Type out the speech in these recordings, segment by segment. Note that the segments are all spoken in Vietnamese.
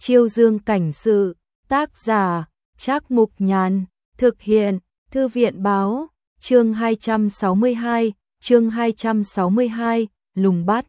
Chiêu Dương cảnh sự, tác giả, Trác Mục Nhàn, thực hiện, Thư viện báo, chương 262, lùng bắt.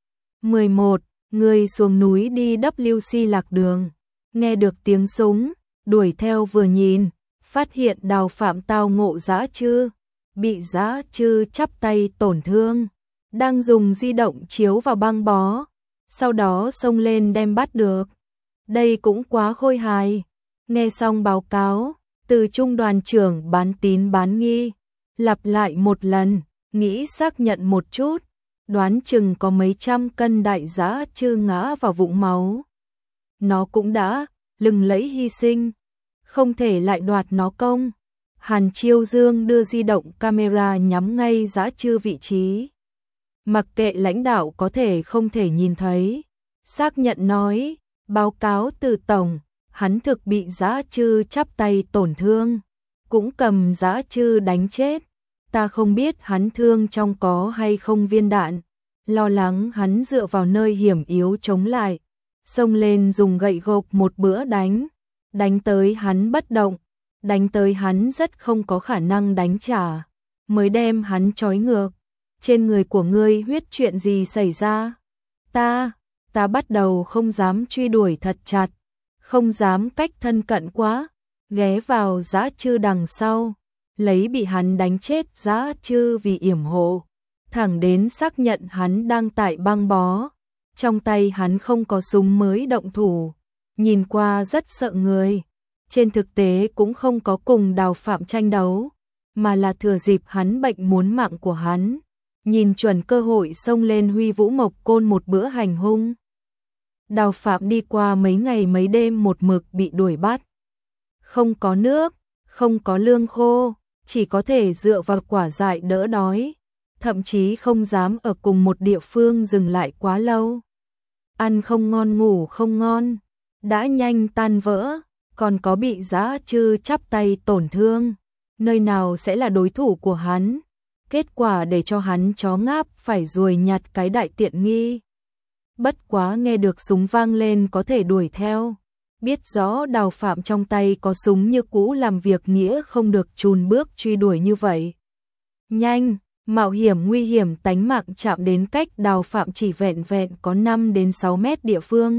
11. Người xuống núi đi WC lạc đường, nghe được tiếng súng, đuổi theo vừa nhìn, phát hiện Đào Phạm tao ngộ dã trư, bị dã trư chắp tay tổn thương, đang dùng di động chiếu vào băng bó, sau đó xông lên đem bắt được. Đây cũng quá khôi hài. Nghe xong báo cáo, từ trung đoàn trưởng bán tín bán nghi, lặp lại một lần, nghĩ xác nhận một chút, đoán chừng có mấy trăm cân đại dã trư ngã vào vũng máu. Nó cũng đã lừng lẫy hy sinh, không thể lại đoạt nó công. Hàn Chiêu Dương đưa di động camera nhắm ngay dã trư vị trí. Mặc kệ lãnh đạo có thể không thể nhìn thấy, xác nhận nói, báo cáo từ tổng, hắn thực bị dã trư chắp tay tổn thương, cũng cầm dã trư đánh chết. Ta không biết hắn thương trong có hay không viên đạn, lo lắng hắn dựa vào nơi hiểm yếu chống lại, xông lên dùng gậy gộc một bữa đánh tới hắn bất động, đánh tới hắn rất không có khả năng đánh trả, mới đem hắn trói ngược. Trên người của ngươi huyết chuyện gì xảy ra? Ta bắt đầu không dám truy đuổi thật chặt, không dám cách thân cận quá, ghé vào dã trư đằng sau, lấy bị hắn đánh chết dã trư vì yểm hộ, thẳng đến xác nhận hắn đang tại băng bó, trong tay hắn không có súng mới động thủ, nhìn qua rất sợ người, trên thực tế cũng không có cùng Đào Phạm tranh đấu, mà là thừa dịp hắn bệnh muốn mạng của hắn, nhìn chuẩn cơ hội xông lên huy vũ mộc côn một bữa hành hung. Đào Phạm đi qua mấy ngày mấy đêm một mực bị đuổi bắt. Không có nước, không có lương khô, chỉ có thể dựa vào quả dại đỡ đói, thậm chí không dám ở cùng một địa phương dừng lại quá lâu. Ăn không ngon ngủ không ngon, đã nhanh tan vỡ, còn có bị dã trư chắp tay tổn thương, nơi nào sẽ là đối thủ của hắn. Kết quả để cho hắn chó ngáp phải ruồi nhặt cái đại tiện nghi. Bất quá nghe được súng vang lên có thể đuổi theo, biết rõ Đào Phạm trong tay có súng như cũ làm việc nghĩa không được chùn bước truy đuổi như vậy. Nhanh, mạo hiểm nguy hiểm tánh mạng chạm đến cách Đào Phạm chỉ vẹn có 5 đến 6 mét địa phương.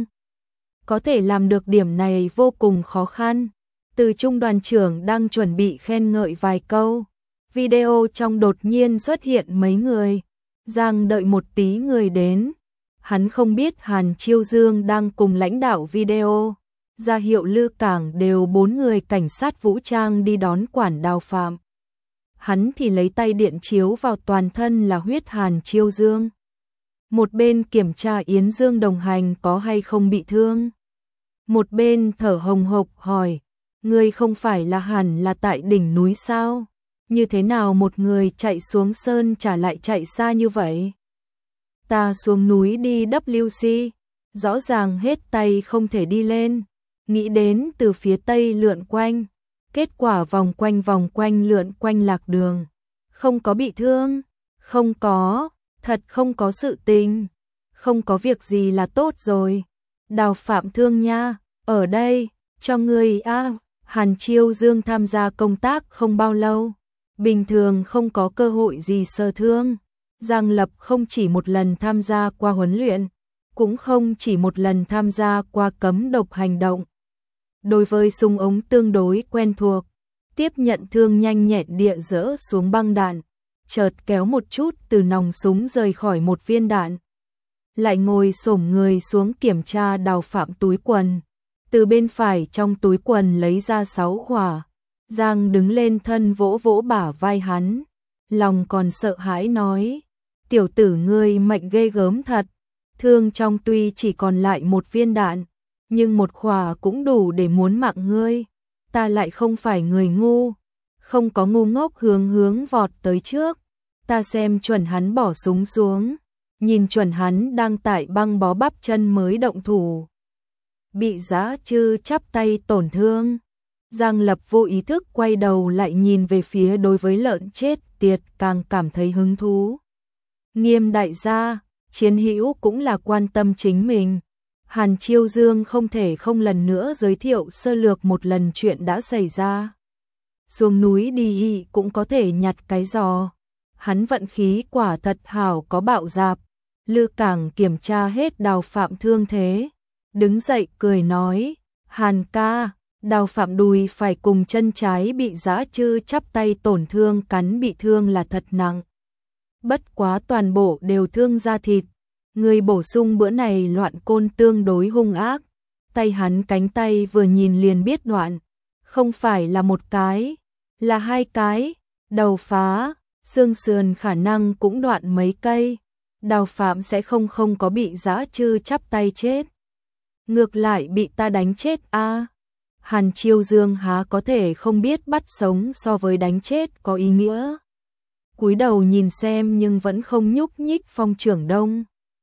Có thể làm được điểm này vô cùng khó khăn. Từ trung đoàn trưởng đang chuẩn bị khen ngợi vài câu, video trong đột nhiên xuất hiện mấy người, Giang đợi một tí người đến. Hắn không biết Hàn Chiêu Dương đang cùng lãnh đạo video, ra hiệu Lư Cảng đều 4 người cảnh sát vũ trang đi đón quản Đào Phạm. Hắn thì lấy tay điện chiếu vào toàn thân là huyết Hàn Chiêu Dương. Một bên kiểm tra Yến Dương đồng hành có hay không bị thương. Một bên thở hồng hộc hỏi, ngươi không phải là hẳn là tại đỉnh núi sao? Như thế nào một người chạy xuống sơn trả lại chạy xa như vậy? Ta xuống núi đi WC, rõ ràng hết tay không thể đi lên, nghĩ đến từ phía tây lượn quanh, kết quả vòng quanh lượn quanh lạc đường. Không có bị thương, không có, thật không có sự tình, không có việc gì là tốt rồi. Đào Phạm thương nha, ở đây, cho ngươi Hàn Chiêu Dương tham gia công tác không bao lâu, bình thường không có cơ hội gì sơ thương. Giang Lập không chỉ một lần tham gia qua huấn luyện, cũng không chỉ một lần tham gia qua cấm độc hành động. Đối với súng ống tương đối quen thuộc, tiếp nhận thương nhanh nhẹn địa dỡ xuống băng đạn, chợt kéo một chút từ nòng súng rời khỏi một viên đạn. Lại ngồi xổm người xuống kiểm tra Đào Phạm túi quần, từ bên phải trong túi quần lấy ra 6 quả. Giang đứng lên thân vỗ vỗ bả vai hắn, lòng còn sợ hãi nói, tiểu tử ngươi mệnh ghê gớm thật, thương trong tuy chỉ còn lại một viên đạn, nhưng một quả cũng đủ để muốn mạng ngươi, ta lại không phải người ngu, không có ngu ngốc hướng vọt tới trước, ta xem chuẩn hắn bỏ súng xuống, nhìn chuẩn hắn đang tại băng bó bắp chân mới động thủ. Bị dã trư chắp tay tổn thương. Giang Lập vô ý thức quay đầu lại nhìn về phía đối với lợn chết tiệt càng cảm thấy hứng thú. Nghiêm đại gia, chiến hữu cũng là quan tâm chính mình, Hàn Chiêu Dương không thể không lần nữa giới thiệu sơ lược một lần chuyện đã xảy ra. Xuống núi đi cũng có thể nhặt cái giò. Hắn vận khí quả thật hảo, có bạo dạp. Lư Cảng kiểm tra hết Đào Phạm thương thế, đứng dậy cười nói, Hàn ca, Đào Phạm đùi phải cùng chân trái bị dã chư chắp tay tổn thương cắn bị thương là thật nặng. Bất quá toàn bộ đều thương da thịt. Người bổ sung bữa này loạn côn tương đối hung ác. Tay hắn cánh tay vừa nhìn liền biết đoạn. Không phải là một cái, là hai cái. Đầu phá, xương sườn khả năng cũng đoạn mấy cây. Đào Phạm sẽ không có bị dã chư chắp tay chết. Ngược lại bị ta đánh chết a. Hàn Chiêu Dương há có thể không biết bắt sống so với đánh chết có ý nghĩa. Cúi đầu nhìn xem nhưng vẫn không nhúc nhích. Phong Trưởng Đông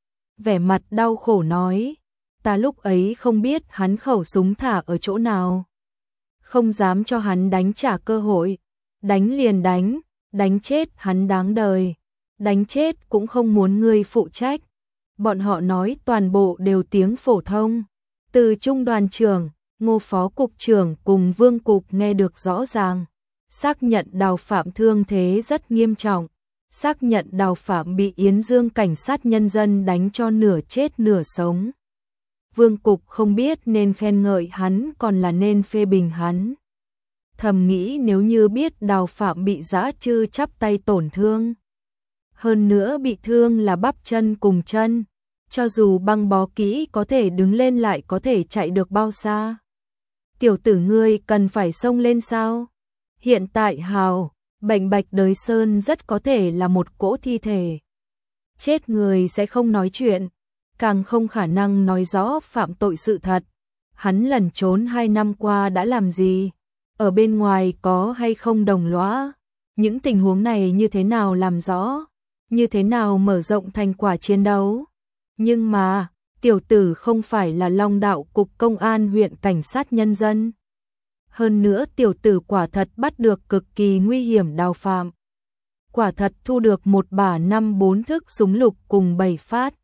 vẻ mặt đau khổ nói, ta lúc ấy không biết hắn khẩu súng thả ở chỗ nào. Không dám cho hắn đánh trả cơ hội. Đánh liền đánh chết hắn đáng đời. Đánh chết cũng không muốn ngươi phụ trách. Bọn họ nói toàn bộ đều tiếng phổ thông. Từ trung đoàn trưởng, Ngô phó cục trưởng cùng Vương cục nghe được rõ ràng. Xác nhận Đào Phạm thương thế rất nghiêm trọng. Xác nhận Đào Phạm bị Yến Dương cảnh sát nhân dân đánh cho nửa chết nửa sống. Vương cục không biết nên khen ngợi hắn còn là nên phê bình hắn. Thầm nghĩ nếu như biết Đào Phạm bị dã chư chắp tay tổn thương. Hơn nữa bị thương là bắp chân cùng chân. Cho dù băng bó kỹ có thể đứng lên lại có thể chạy được bao xa. Tiểu tử ngươi cần phải xông lên sao? Hiện tại hào, bệnh Bạch Đới Sơn rất có thể là một cỗ thi thể. Chết người sẽ không nói chuyện, càng không khả năng nói rõ phạm tội sự thật. Hắn lẩn trốn 2 năm qua đã làm gì? Ở bên ngoài có hay không đồng lõa? Những tình huống này như thế nào làm rõ? Như thế nào mở rộng thành quả chiến đấu? Nhưng mà, tiểu tử không phải là Long Đạo Cục Công an huyện Cảnh sát Nhân dân. Hơn nữa tiểu tử quả thật bắt được cực kỳ nguy hiểm Đào Phạm. Quả thật thu được một bả 5-4 thức súng lục cùng 7 phát.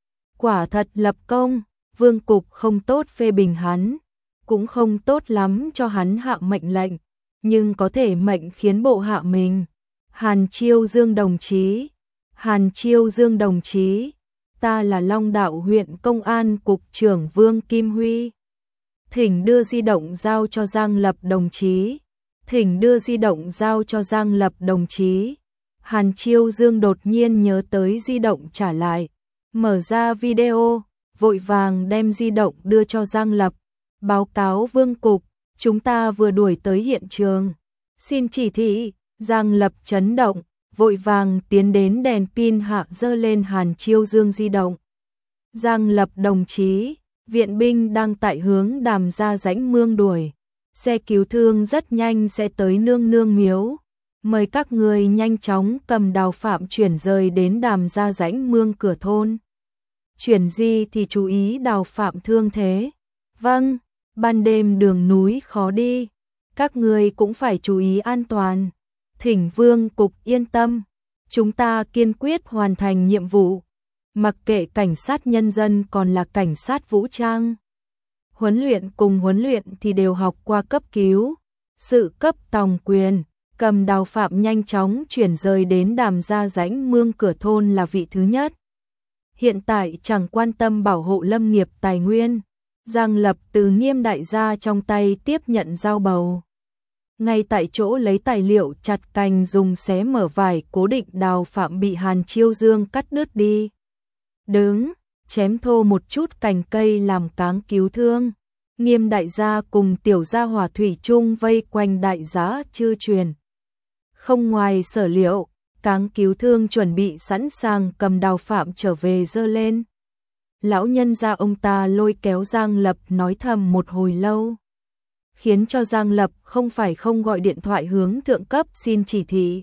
Quả thật lập công. Vương cục không tốt phê bình hắn, cũng không tốt lắm cho hắn hạ mệnh lệnh, nhưng có thể mệnh khiến bộ hạ mình. Hàn Chiêu Dương đồng chí, Hàn Chiêu Dương đồng chí, ta là Long Đạo huyện Công an Cục trưởng Vương Kim Huy. Thỉnh đưa di động giao cho Giang Lập đồng chí. Thỉnh đưa di động giao cho Giang Lập đồng chí. Hàn Chiêu Dương đột nhiên nhớ tới di động trả lại. Mở ra video, vội vàng đem di động đưa cho Giang Lập. Báo cáo Vương cục, chúng ta vừa đuổi tới hiện trường. Xin chỉ thị. Giang Lập chấn động, vội vàng tiến đến đèn pin hạ giơ lên Hàn Chiêu Dương di động. Giang Lập đồng chí, viện binh đang tại hướng Đàm Gia Rãnh Mương đuổi. Xe cứu thương rất nhanh sẽ tới nương nương miếu. Mời các người nhanh chóng cầm Đào Phạm chuyển rời đến Đàm Gia Rãnh Mương cửa thôn. Chuyển gì thì chú ý Đào Phạm thương thế. Vâng, ban đêm đường núi khó đi. Các người cũng phải chú ý an toàn. Thỉnh Vương cục yên tâm. Chúng ta kiên quyết hoàn thành nhiệm vụ. Mặc kệ cảnh sát nhân dân còn là cảnh sát vũ trang. Huấn luyện cùng huấn luyện thì đều học qua cấp cứu. Sự cấp tòng quyền, cầm Đào Phạm nhanh chóng chuyển rời đến Đàm Gia Rãnh Mương cửa thôn là vị thứ nhất. Hiện tại chẳng quan tâm bảo hộ lâm nghiệp tài nguyên. Giang Lập từ Nghiêm đại gia trong tay tiếp nhận dao bầu. Ngay tại chỗ lấy tài liệu chặt cành dùng xé mở vải cố định Đào Phạm bị Hàn Chiêu Dương cắt đứt đi. Đứng, chém thô một chút cành cây làm cáng cứu thương. Nghiêm đại gia cùng tiểu gia hỏa thủy chung vây quanh đại giá chư truyền. Không ngoài sở liệu, cáng cứu thương chuẩn bị sẵn sàng cầm Đào Phạm trở về dơ lên. Lão nhân gia ông ta lôi kéo Giang Lập nói thầm một hồi lâu. Khiến cho Giang Lập không phải không gọi điện thoại hướng thượng cấp xin chỉ thị.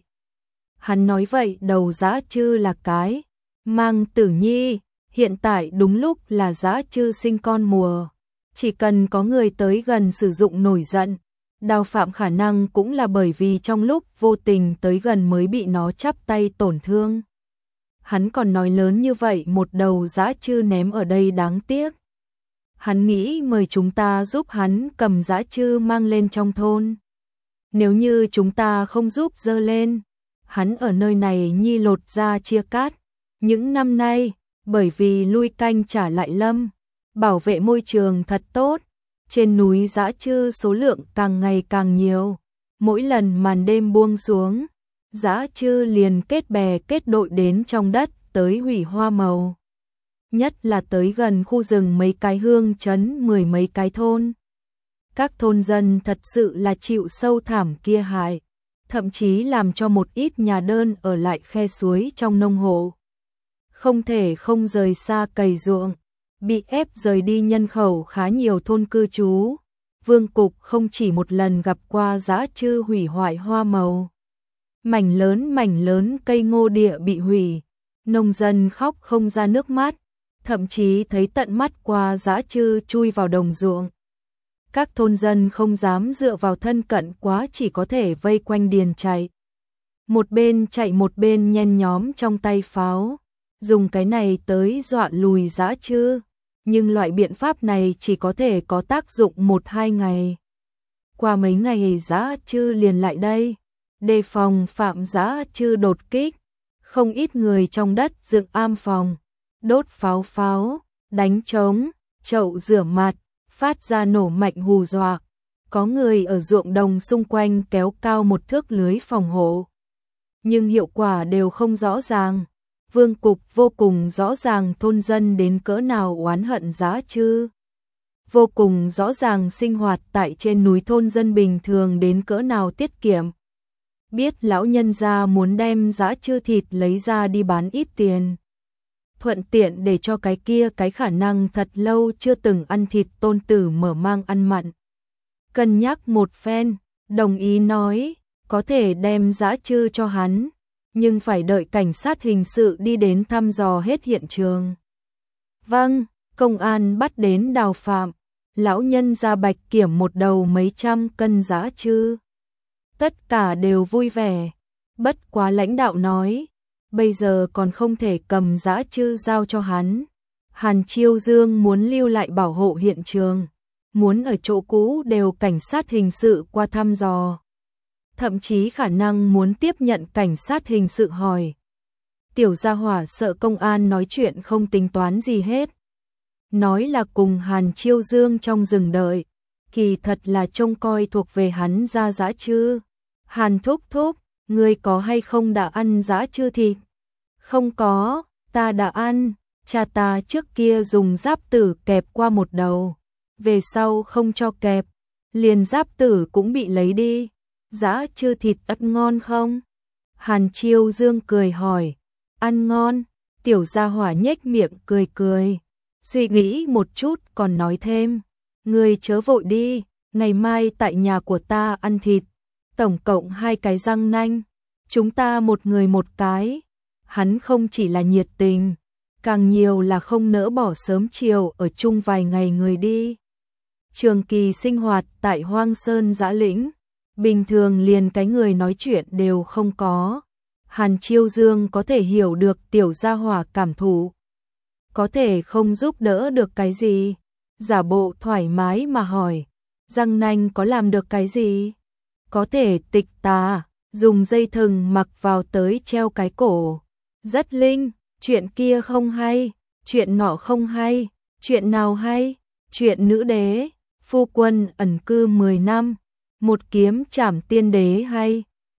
Hắn nói vậy đầu dã chư là cái. Mang Tử Nhi, hiện tại đúng lúc là dã chư sinh con mùa. Chỉ cần có người tới gần sử dụng nổi giận. Đào Phạm khả năng cũng là bởi vì trong lúc vô tình tới gần mới bị nó chắp tay tổn thương. Hắn còn nói lớn như vậy một đầu dã chư ném ở đây đáng tiếc. hắn nghĩ mời chúng ta giúp hắn cầm dã trư mang lên trong thôn. Nếu như chúng ta không giúp dơ lên, hắn ở nơi này nhi lột ra chia cát. Những năm nay, bởi vì lui canh trả lại lâm, bảo vệ môi trường thật tốt, trên núi dã trư số lượng càng ngày càng nhiều. Mỗi lần màn đêm buông xuống, dã trư liền kết bè kết đội đến trong đất tới hủy hoa màu. Nhất là tới gần khu rừng mấy cái hương trấn 10 mấy cái thôn. Các thôn dân thật sự là chịu sâu thảm kia hại, thậm chí làm cho một ít nhà đơn ở lại khe suối trong nông hộ. Không thể không rời xa cày ruộng, bị ép rời đi nhân khẩu khá nhiều thôn cư trú. Vương Cục không chỉ một lần gặp qua dã trư hủy hoại hoa màu. Mảnh lớn cây ngô địa bị hủy, nông dân khóc không ra nước mắt, thậm chí thấy tận mắt qua dã trư chui vào đồng ruộng. Các thôn dân không dám dựa vào thân cận quá, chỉ có thể vây quanh điền chạy. Một bên chạy một bên nhen nhóm trong tay pháo, dùng cái này tới dọa lùi dã trư. Nhưng loại biện pháp này chỉ có thể có tác dụng 1-2 ngày. Qua mấy ngày dã trư liền lại đây, đề phòng phạm dã trư đột kích. Không ít người trong đất dựng am phòng, đốt pháo, đánh trống, chậu rửa mặt, phát ra nổ mạnh hù dọa. Có người ở ruộng đồng xung quanh kéo cao một thước lưới phòng hộ. Nhưng hiệu quả đều không rõ ràng. Vương Cục vô cùng rõ ràng thôn dân đến cỡ nào oán hận dã trư. Vô cùng rõ ràng sinh hoạt tại trên núi thôn dân bình thường đến cỡ nào tiết kiệm. Biết lão nhân gia muốn đem dã trư thịt lấy ra đi bán ít tiền. Thuận tiện để cho cái kia cái khả năng thật lâu chưa từng ăn thịt tôn tử mở mang ăn mặn. Cân nhắc một phen, đồng ý nói, có thể đem dã trư cho hắn, nhưng phải đợi cảnh sát hình sự đi đến thăm dò hết hiện trường. Vâng, công an bắt đến đào phạm, lão nhân gia Bạch kiểm một đầu mấy trăm cân dã trư. Tất cả đều vui vẻ, bất quá lãnh đạo nói, bây giờ còn không thể cầm dã trư giao cho hắn. Hàn Chiêu Dương muốn lưu lại bảo hộ hiện trường, muốn ở chỗ cũ đều cảnh sát hình sự qua thăm dò. Thậm chí khả năng muốn tiếp nhận cảnh sát hình sự hỏi. Tiểu gia hỏa sợ công an nói chuyện không tính toán gì hết. Nói là cùng Hàn Chiêu Dương trong rừng đợi, kỳ thật là trông coi thuộc về hắn ra dã trư. Hàn thúc thúc, ngươi có hay không đã ăn dã trư thịt? Không có, ta đã ăn, cha ta trước kia dùng giáp tử kẹp qua một đầu, về sau không cho kẹp, liền giáp tử cũng bị lấy đi. Dã trư thịt ất ngon không? Hàn Chiêu Dương cười hỏi. Ăn ngon, tiểu gia hỏa nhếch miệng cười. Suy nghĩ một chút còn nói thêm. Ngươi chớ vội đi, ngày mai tại nhà của ta ăn thịt. Tổng cộng 2 cái răng nanh, chúng ta một người một cái. Hắn không chỉ là nhiệt tình, càng nhiều là không nỡ bỏ sớm chiều ở chung vài ngày người đi. Trường kỳ sinh hoạt tại Hoang Sơn Dã Lĩnh, bình thường liền cái người nói chuyện đều không có. Hàn Chiêu Dương có thể hiểu được tiểu gia hỏa cảm thụ, có thể không giúp đỡ được cái gì, giả bộ thoải mái mà hỏi, răng nanh có làm được cái gì? Có thể tịch tà, dùng dây thừng mặc vào tới treo cái cổ. Rất linh, chuyện kia không hay, chuyện nọ không hay, chuyện nào hay? Chuyện nữ đế, phu quân ẩn cư 10 năm, một kiếm trảm tiên đế hay?